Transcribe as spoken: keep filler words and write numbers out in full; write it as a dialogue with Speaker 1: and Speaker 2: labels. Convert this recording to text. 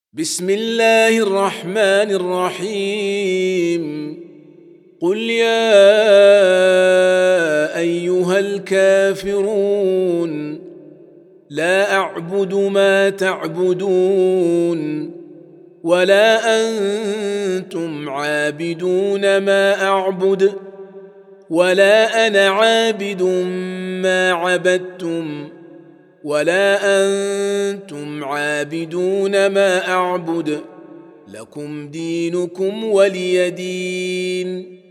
Speaker 1: بسم الله الرحمن الرحيم قل يا أيها الكافرون لا أعبد ما تعبدون ولا أنتم عابدون ما أعبد ولا أنا عابد ما عبدتم ولا أنتم عابدون ما أعبد لكم دينكم ولي دين.